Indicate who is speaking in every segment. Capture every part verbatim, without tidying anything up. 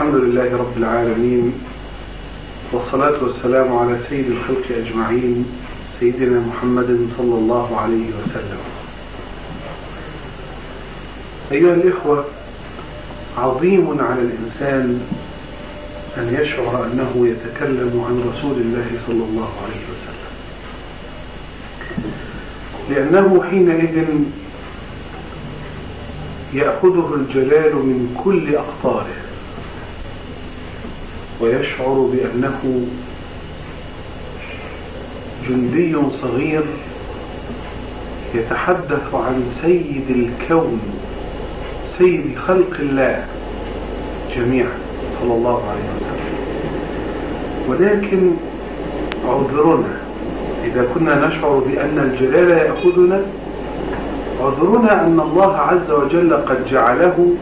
Speaker 1: الحمد لله رب العالمين، والصلاة والسلام على سيد الخلق أجمعين، سيدنا محمد صلى الله عليه وسلم. أيها الإخوة، عظيم على الإنسان أن يشعر أنه يتكلم عن رسول الله صلى الله عليه وسلم، لأنه حينئذ يأخذه الجلال من كل أقطاره ويشعر بأنه جندي صغير يتحدث عن سيد الكون، سيد خلق الله جميعا صلى الله عليه وسلم. ولكن عذرنا إذا كنا نشعر بأن الجلال يأخذنا، عذرنا أن الله عز وجل قد جعله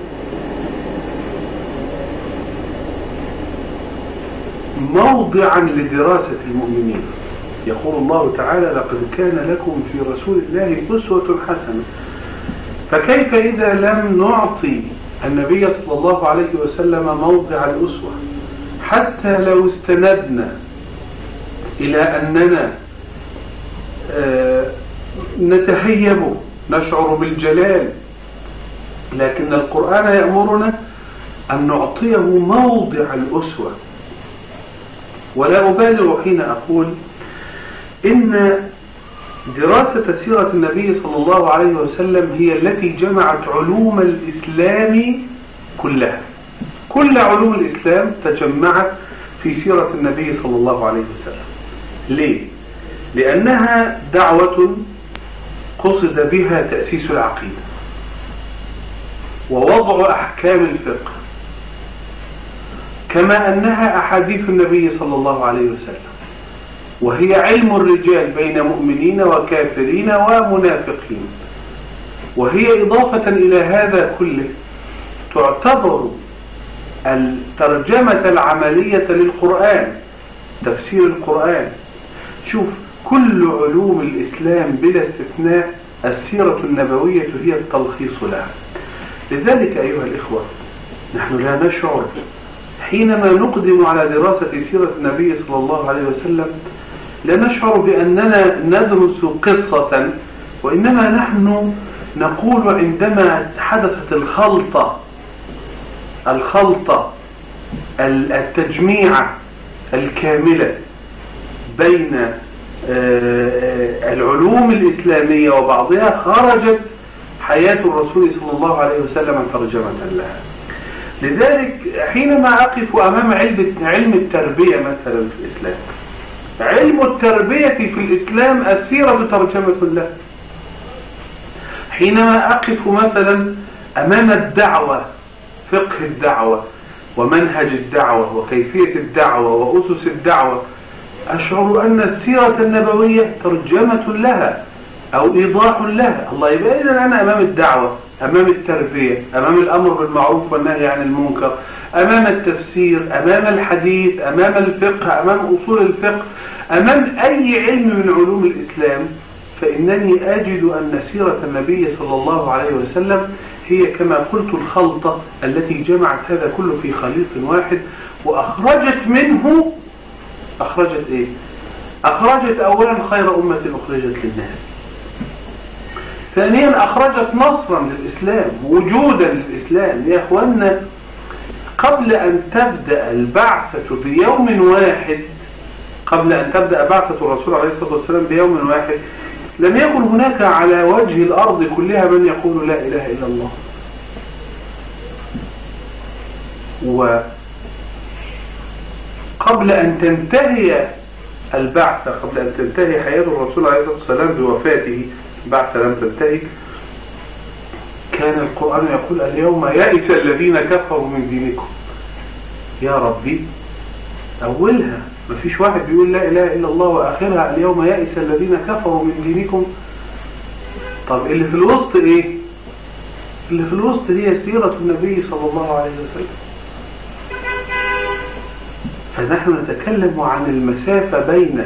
Speaker 1: موضعا لدراسة المؤمنين. يقول الله تعالى: لقد كان لكم في رسول الله أسوة حسنة. فكيف إذا لم نعطي النبي صلى الله عليه وسلم موضع الأسوة، حتى لو استندنا إلى أننا آه نتهيب نشعر بالجلال، لكن القرآن يأمرنا أن نعطيه موضع الأسوة. ولا أبالغ حين أقول إن دراسة سيرة النبي صلى الله عليه وسلم هي التي جمعت علوم الإسلام كلها. كل علوم الإسلام تجمعت في سيرة النبي صلى الله عليه وسلم. ليه؟ لأنها دعوة قصد بها تأسيس العقيدة ووضع أحكام الفقه، كما أنها أحاديث النبي صلى الله عليه وسلم، وهي علم الرجال بين مؤمنين وكافرين ومنافقين. وهي إضافة إلى هذا كله تعتبر الترجمة العملية للقرآن، تفسير القرآن. شوف، كل علوم الإسلام بلا استثناء السيرة النبوية هي التلخيص لها. لذلك أيها الإخوة، نحن لا نشعر حينما نقدم على دراسة سيرة النبي صلى الله عليه وسلم، لا نشعر بأننا ندرس قصة، وإنما نحن نقول عندما حدثت الخلطة الخلطة التجميع الكاملة بين العلوم الإسلامية وبعضها، خرجت حياة الرسول صلى الله عليه وسلم ترجمة لها. لذلك حينما أقف أمام علم التربية مثلا في الإسلام، علم التربية في الإسلام السيرة ترجمة له. حينما أقف مثلا أمام الدعوة، فقه الدعوة ومنهج الدعوة وكيفية الدعوة وأسس الدعوة، أشعر أن السيرة النبوية ترجمة لها أو إيضاح لها. الله يبقى إذن أنا أمام الدعوة، أمام التربية، أمام الأمر بالمعروف والنهي عن المنكر، أمام التفسير، أمام الحديث، أمام الفقه، أمام أصول الفقه، أمام أي علم من علوم الإسلام، فإنني أجد أن سيرة النبي صلى الله عليه وسلم هي كما قلت الخلطة التي جمعت هذا كله في خليط واحد، وأخرجت منه أخرجت إيه؟ أخرجت أولا خير أمة أخرجت للناس. ثانيا أخرجت نصرا للإسلام، وجودا للإسلام. يا أخوانا، قبل أن تبدأ البعثة بيوم واحد، قبل أن تبدأ بعثة الرسول عليه الصلاة والسلام بيوم واحد، لم يكن هناك على وجه الأرض كلها من يقول لا إله إلا الله. وقبل أن تنتهي البعثة، قبل أن تنتهي حياة الرسول عليه الصلاة والسلام بوفاته، البعثة لم تنتهي، كان القرآن يقول: اليوم يئس الذين كفروا من دينكم. يا ربي، أولها ما فيش واحد بيقول لا إله إلا الله، وآخرها اليوم يئس الذين كفروا من دينكم. طب اللي في الوسط إيه؟ اللي في الوسط هي سيرة النبي صلى الله عليه وسلم. فنحن نتكلم عن المسافة بين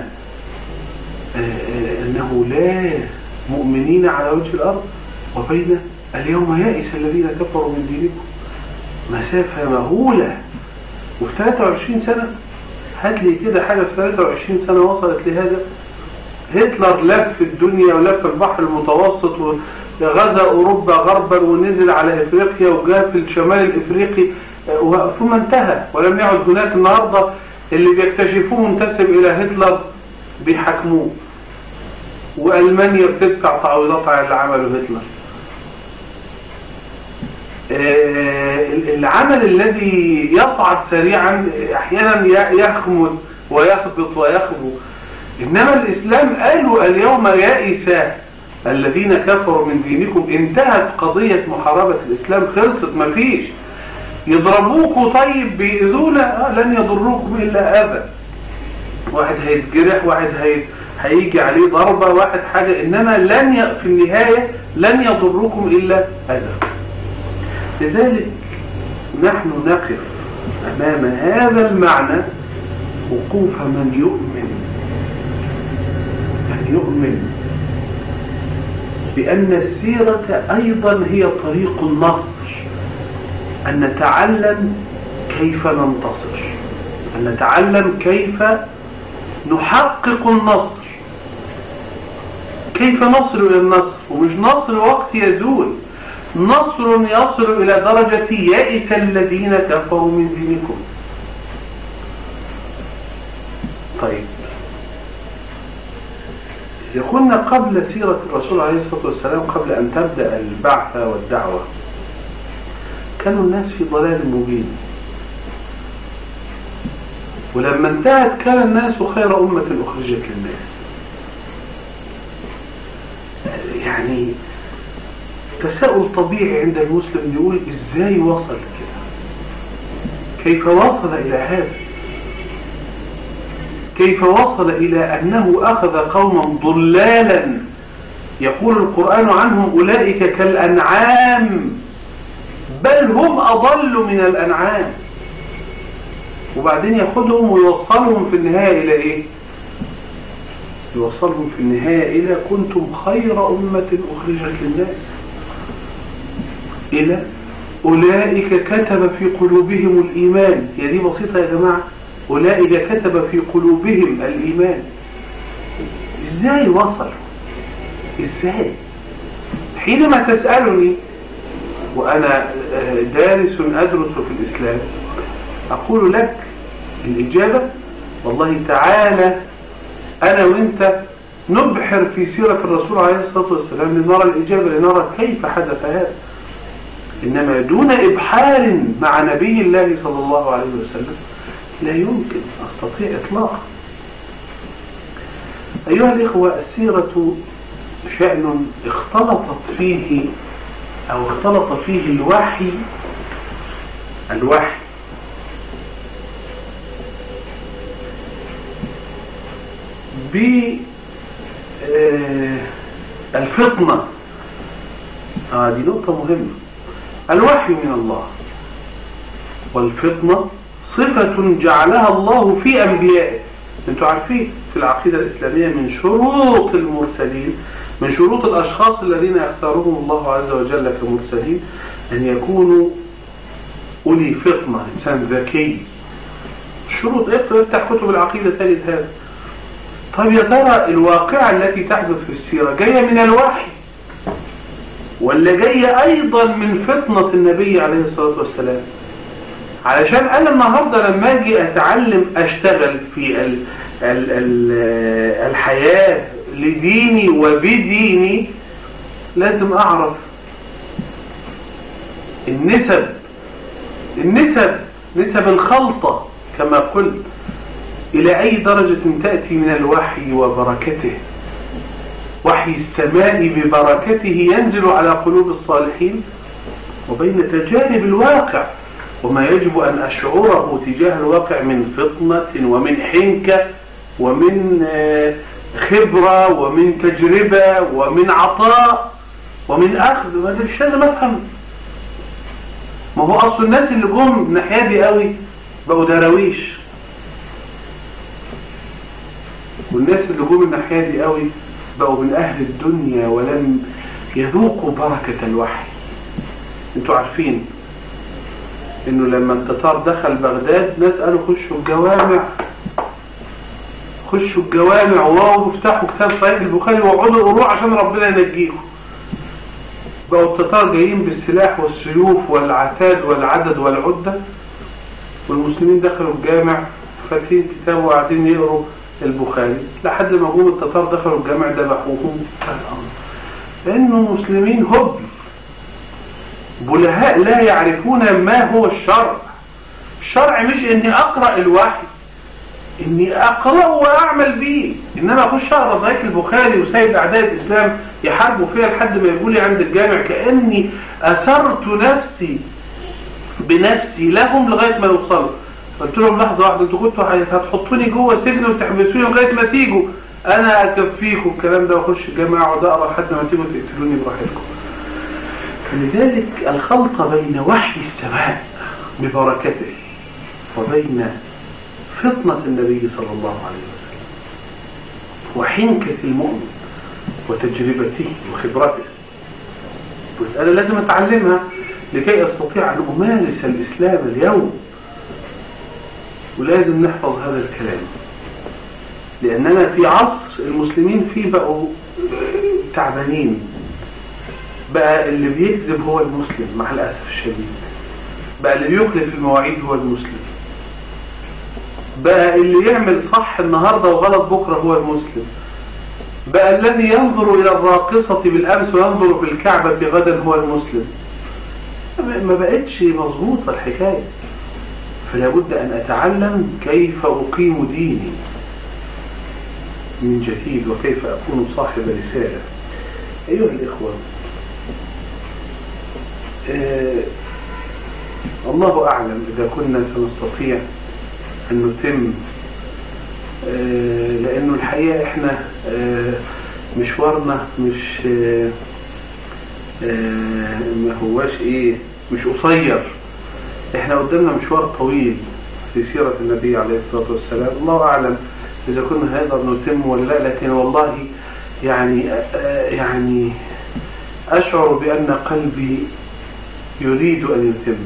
Speaker 1: أنه لا مؤمنين على وجه الأرض وبين اليوم يئس الذين كفروا من دينكم. مسافة مهولة وفي ثلاثة وعشرين سنة هات لي كده حاجة في ثلاثة وعشرين سنة وصلت لهذا. هتلر لف الدنيا ولف البحر المتوسط وغزا أوروبا غربا ونزل على إفريقيا وجاء في الشمال الإفريقي ثم انتهى ولم يعد هناك. النهاردة اللي بيكتشفوه منتسب إلى هتلر بيحكموه، وألمانيا بتدفع تعويضات على اللي عمله هتلر. العمل الذي يصعد سريعا أحيانا يخمد ويخبط ويخبو، إنما الإسلام قالوا اليوم يائس الذين كفروا من دينكم. انتهت قضية محاربة الإسلام، خلصت، مفيش. يضربوكوا طيب بيؤذونا، لن يضروكم إلا أذى. واحد هيتجرح، واحد هي... هيجي عليه ضربة، واحد حاجة، إنما لن ي... في النهاية لن يضروكم إلا أذى. لذلك نحن نقف أمام هذا المعنى وقوف من يؤمن من يؤمن بأن السيرة أيضا هي طريق النصر، أن نتعلم كيف ننتصر، أن نتعلم كيف نحقق النصر، كيف نصل إلى النصر. ومش نصر وقت يزول، نصر يصل إلى درجة يائس الذين كفروا من دينكم. طيب، يقولنا قبل سيرة الرسول عليه الصلاة والسلام، قبل أن تبدأ البعث والدعوة، كانوا الناس في ضلال مبين، ولما انتهت كان الناس خير أمة أخرجت للناس. يعني تساؤل طبيعي عند المسلم يقول ازاي وصل كده، كيف وصل إلى هذا، كيف وصل إلى أنه أخذ قوما ضلالا يقول القرآن عنهم أولئك كالأنعام بل هم أضل من الأنعام، وبعدين يأخذهم ويوصلهم في النهاية إلى إيه؟ يوصلهم في النهاية إلى كنتم خير أمة أخرجت للناس، إلى أولئك كتب في قلوبهم الإيمان. يا دي بسيطة يا جماعة، أولئك كتب في قلوبهم الإيمان. إزاي وصلوا؟ إزاي؟ حينما تسألني وأنا دارس أدرس في الإسلام أقول لك الإجابة والله تعالى أنا وإنت نبحر في سيرة الرسول عليه الصلاة والسلام لنرى الإجابة، لنرى كيف حدث هذا. إنما دون إبحار مع نبي الله صلى الله عليه وسلم لا يمكن أستطيع إطلاقا. أيها الإخوة، السيرة شأن اختلطت فيه أو اختلط فيه الوحي الوحي بالفطنة. آه دي نقطة مهمة. الوحي من الله، والفطنة صفة جعلها الله في أنبيائه. انتوا عارفين في العقيدة الإسلامية من شروط المرسلين، من شروط الأشخاص الذين يختارهم الله عز وجل كمرسلين أن يكونوا أولي فطنة، إنسان ذكي. الشروط اقرأ افتح كتب العقيدة تجد هذا. طيب يا ترى الواقعة التي تحدث في السيرة جاية من الوحي ولا جاية أيضا من فطنة النبي عليه الصلاة والسلام؟ علشان أنا النهاردة لما أجي أتعلم أشتغل في ال ال ال الحياة لديني وبديني لازم أعرف النسب النسب نسب الخلطة كما قلت إلى أي درجة تأتي من الوحي وبركته. وحي السماء ببركته ينزل على قلوب الصالحين، وبين تجارب الواقع وما يجب أن أشعره تجاه الواقع من فطنة ومن حنكة ومن خبرة ومن تجربة ومن عطاء ومن أخذ. وهذا مش لازم أفهم. ما هو أصل الناس اللي جم ناحية دي قوي بقوا دراويش، والناس اللي جم الناحية دي قوي بقوا من أهل الدنيا ولم يذوقوا بركة الوحي. انتوا عارفين انه لما التتار دخل بغداد ناس قالوا خشوا الجوامع، خشوا الجوامع واو افتحوا كتاب صحيح البخاري واقعدوا قروه عشان ربنا ينجيكم. بقوا التتار جايين بالسلاح والسيوف والعتاد والعدد والعدة، والمسلمين دخلوا الجامع فاتحين كتاب وقاعدين يقروا البخاري لحد ما جم التتار دخلوا الجامع ذبحوهم. لأنه مسلمين هبل بلهاء لا يعرفون ما هو الشرع. الشرع مش اني اقرأ الوحي، اني اقرأه واعمل به، انما اخش اقرأ صحيح البخاري وسيد اعداء الاسلام يحاربوا فيها لحد ما يقولي عند الجامع كأني اثرت نفسي بنفسي لهم لغاية ما يوصلوا. قلت لهم لحظة واحدة، انتوا كنتوا هتحطوني جوه سجن وتحبسوني لغاية ما تيجوا، انا اكفيكم الكلام ده واخش الجامعة واقعد اقرا لحد ما تيجوا تقتلوني براحتكم. فلذلك الخلط بين وحي السماء ببركته وبين فطنة النبي صلى الله عليه وسلم وحنكة المؤمن وتجربته وخبرته مسألة لازم أتعلمها لكي أستطيع أن أمارس الإسلام اليوم. ولازم نحفظ هذا الكلام، لأننا في عصر المسلمين فيه بقوا تعبانين. بقى اللي بيكذب هو المسلم مع الأسف الشديد، بقى اللي بيخلف المواعيد هو المسلم، بقى اللي يعمل صح النهاردة وغلط بكرة هو المسلم، بقى الذي ينظر إلى الراقصة بالأمس وينظر في الكعبة غدا هو المسلم. ما بقتش مظبوطة الحكاية. فلا بد أن أتعلم كيف أقيم ديني من جديد وكيف أكون صاحب رسالة. أيها الإخوة، آه الله أعلم إذا كنا سنستطيع أن نتم، آه لأنه الحقيقة إحنا آه مشوارنا مش آه آه ما هواش إيه مش قصير. إحنا قدامنا مشوار طويل في سيرة النبي عليه الصلاة والسلام. الله أعلم إذا كنا هنقدر نتم ولا لا، لكن والله يعني آه يعني أشعر بأن قلبي يريد أن يتم،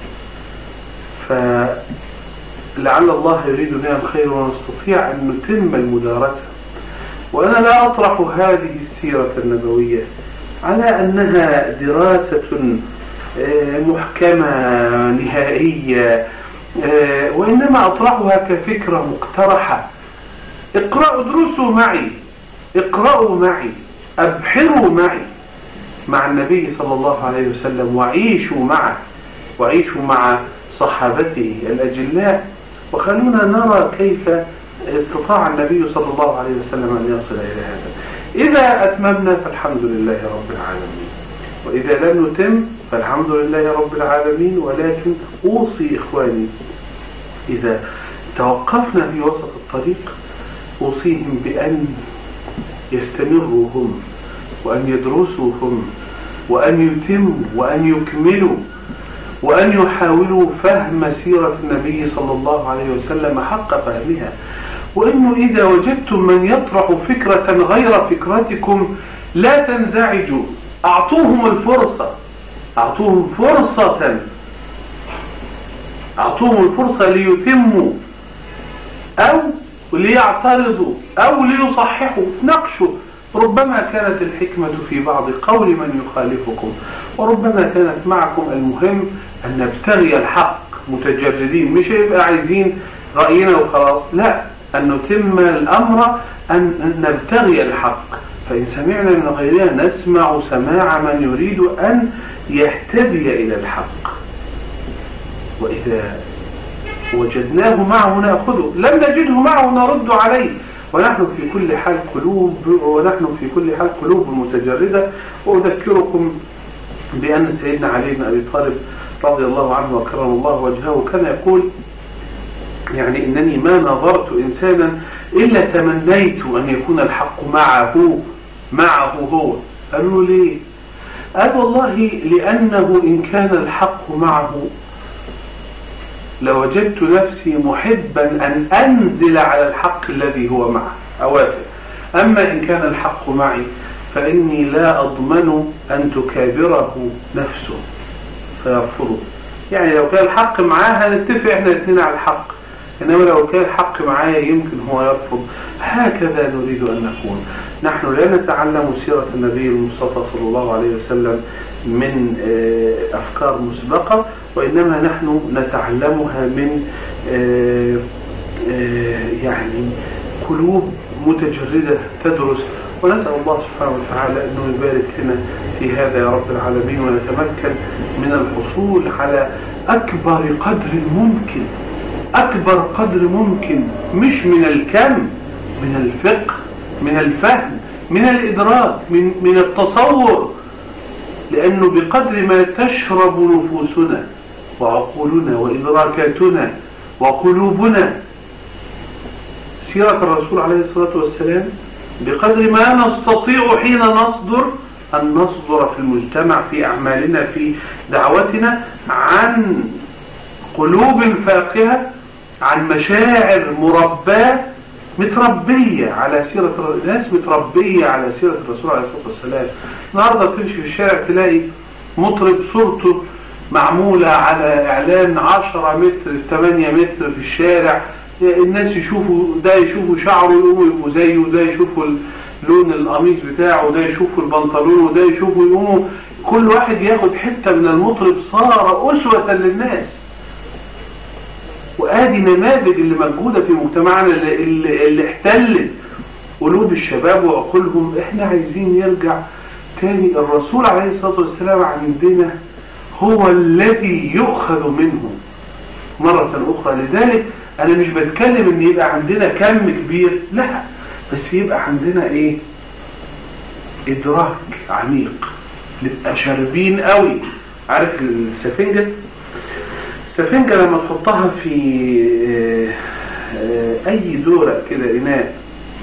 Speaker 1: فلعل الله يريد بنا الخير ونستطيع أن نتم المدارسة. وأنا لا أطرح هذه السيرة النبوية على أنها دراسة محكمة نهائية، وإنما أطرحها كفكرة مقترحة. اقرأوا ادرسوا معي، اقرأوا معي، أبحروا معي مع النبي صلى الله عليه وسلم، وعيشوا معه وعيشوا مع صحابته الأجلاء، وخلونا نرى كيف استطاع النبي صلى الله عليه وسلم أن يصل إلى هذا. إذا أتممنا فالحمد لله رب العالمين، وإذا لم نتم فالحمد لله رب العالمين. ولكن أوصي إخواني إذا توقفنا في وسط الطريق أوصيهم بأن يستمروا هم، وأن يدرسوا هم، وأن يتموا وأن يكملوا، وأن يحاولوا فهم سيرة النبي صلى الله عليه وسلم حق فهمها. وأنه إذا وجدتم من يطرح فكرة غير فكرتكم لا تنزعجوا، أعطوهم الفرصة، أعطوهم فرصة أعطوهم الفرصة ليتموا أو ليعترضوا أو ليصححوا، نقشوا. ربما كانت الحكمة في بعض قول من يخالفكم، وربما كانت معكم. المهم أن نبتغي الحق متجردين، مش يبقى عايزين رأينا وخلاص، لا، أن نتم الأمر، أن نبتغي الحق. فإن سمعنا من غيرنا نسمع سماع من يريد أن يهتدي إلى الحق، وإذا وجدناه معه نأخذه، لم نجده معه نرد عليه. ونحن في كل حال قلوب ونحن في كل حال قلوب متجردة. وأذكركم بأن سيدنا علي بن أبي طالب رضي الله عنه وكرم الله وجهه كان يقول يعني إنني ما نظرت إنسانا إلا تمنيت أن يكون الحق معه معه هو. قالوا ليه؟ قال والله لأنه إن كان الحق معه لوجدت نفسي محبا أن أنزل على الحق الذي هو معه أوافق. أما إن كان الحق معي فإني لا أضمن أن تكابره نفسه فيرفضه. يعني لو كان الحق معاه هنتفق احنا الاثنين على الحق، إنما لو كان الحق معايا يمكن هو يرفض. هكذا نريد أن نكون. نحن لا نتعلم سيرة النبي المصطفى صلى الله عليه وسلم من أفكار مسبقة، وإنما نحن نتعلمها من يعني قلوب متجردة تدرس. ونسأل الله سبحانه وتعالى أنه يبارك لنا في هذا يا رب العالمين، ونتمكن من الحصول على أكبر قدر ممكن، أكبر قدر ممكن، مش من الكم، من الفقه، من الفهم، من الإدراك، من, من التصور. لأنه بقدر ما تشرب نفوسنا وعقولنا وإدراكاتنا وقلوبنا سيرة الرسول عليه الصلاة والسلام، بقدر ما نستطيع حين نصدر أن نصدر في المجتمع، في أعمالنا، في دعوتنا، عن قلوب فاقهة، عن مشاعر مرباة متربية على سيرة ناس متربية على سيرة الرسول عليه الصلاة والسلام. النهاردة تمشي في الشارع تلاقي مطرب صورته معمولة على إعلان عشرة متر ثمانية متر في الشارع، الناس يشوفوا ده، يشوفوا شعره يقوموا يبقوا زيه، وده يشوفوا لون القميص بتاعه، وده يشوفوا البنطلون، وده يشوفوا يقوموا، كل واحد ياخد حتة من المطرب، صار أسوة للناس. وآدي نماذج اللي موجودة في مجتمعنا اللي, اللي, اللي احتلت قلوب الشباب وعقولهم. احنا عايزين يرجع تاني الرسول عليه الصلاة والسلام عندنا هو الذي يؤخذ منه مرة أخرى. لذلك أنا مش بتكلم إن يبقى عندنا كم كبير، لا، بس يبقى عندنا إيه؟ إدراك عميق، نبقى شاربين قوي. عارف السفنجة؟ السفنجة لما تحطها في أي دورة كده، إناء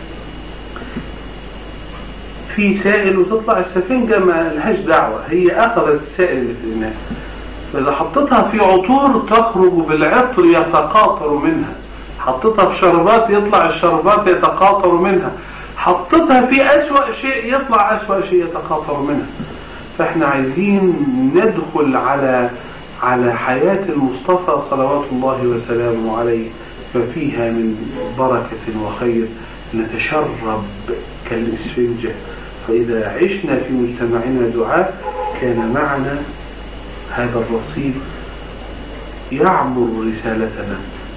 Speaker 1: في سائل، وتطلع السفنجة ما لهاش دعوة، هي أخذت السائل اللي في الإناء. فإذا حطيتها في عطور تخرج بالعطر يتقاطر منها، حطيتها في شربات يطلع الشربات يتقاطر منها، حطيتها في أسوأ شيء يطلع أسوأ شيء يتقاطر منها. فإحنا عايزين ندخل على على حياة المصطفى صلوات الله وسلامه عليه، ففيها من بركة وخير، نتشرب كالإسفنجة. فإذا عشنا في مجتمعنا دعاء كان معنا هذا الرصيد يعمر رسالتنا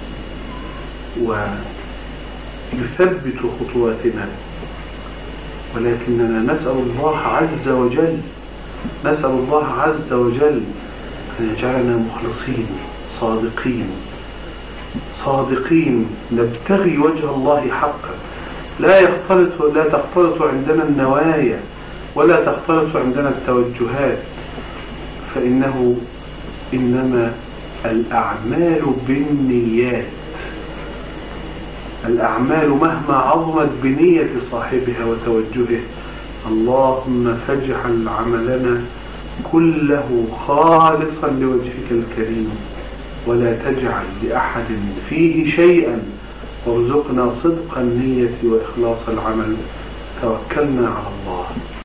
Speaker 1: ويثبت خطواتنا. ولكننا نسأل الله عز وجل نسأل الله عز وجل أن يجعلنا مخلصين صادقين صادقين نبتغي وجه الله حقا. لا يختلط لا تختلط عندنا النوايا، ولا تختلط عندنا التوجهات، فإنه إنما الأعمال بالنيات. الأعمال مهما عظمت بنية صاحبها وتوجهه. اللهم فاجعل عملنا كله خالصا لوجهك الكريم، ولا تجعل لأحد فيه شيئا، وارزقنا صدق النية وإخلاص العمل. توكلنا على الله.